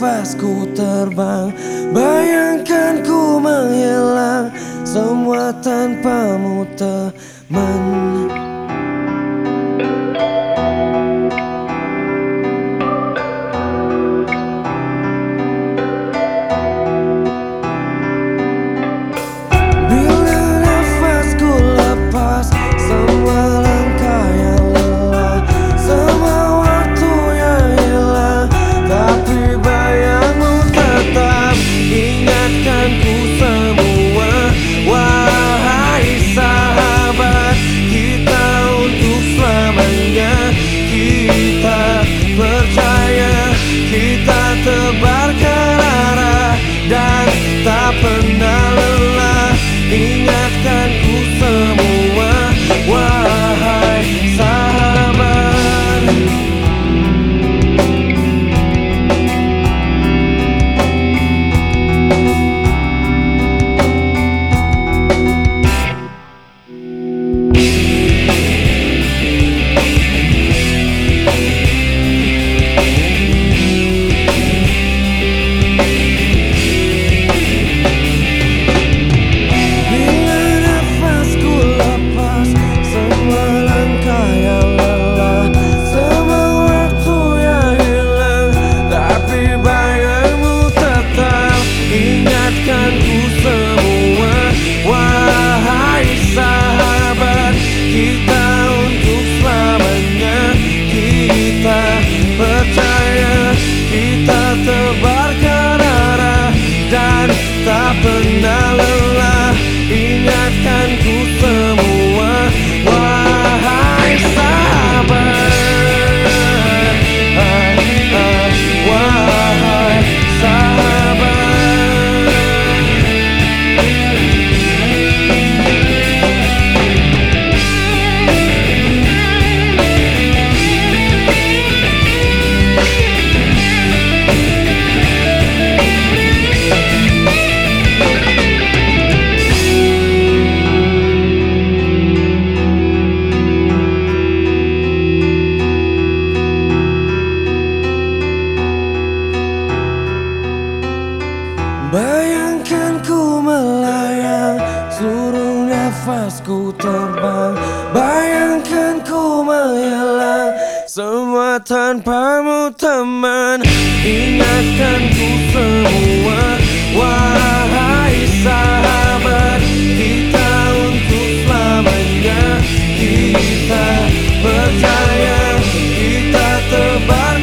nafasku terbang, bayangkan ku menghilang, semua tanpamu teman. Bila nafasku lepas, semua langkah yang lelah, semua waktu yang hilang, tapi bayangmu tetap ingatkanku semua. Wahai sahabat, kita untuk selamanya, kita percaya, kita tebarkan arah dan tak pernah lelah. Ingatkanku semua, wahai sahabat. Ingatkanku semua, wahai sahabat, kita untuk selamanya, kita percaya, kita tebarkan arah dan tak pernah lelah. Ingatkanku semua, wahai sahabat, wahai sahabat. Bayangkan ku melayang, seluruh nafasku terbang, bayangkan ku menghilang, semua tanpamu teman. Ingatkanku semua, wahai sahabat, kita untuk selamanya, kita percaya, kita tebar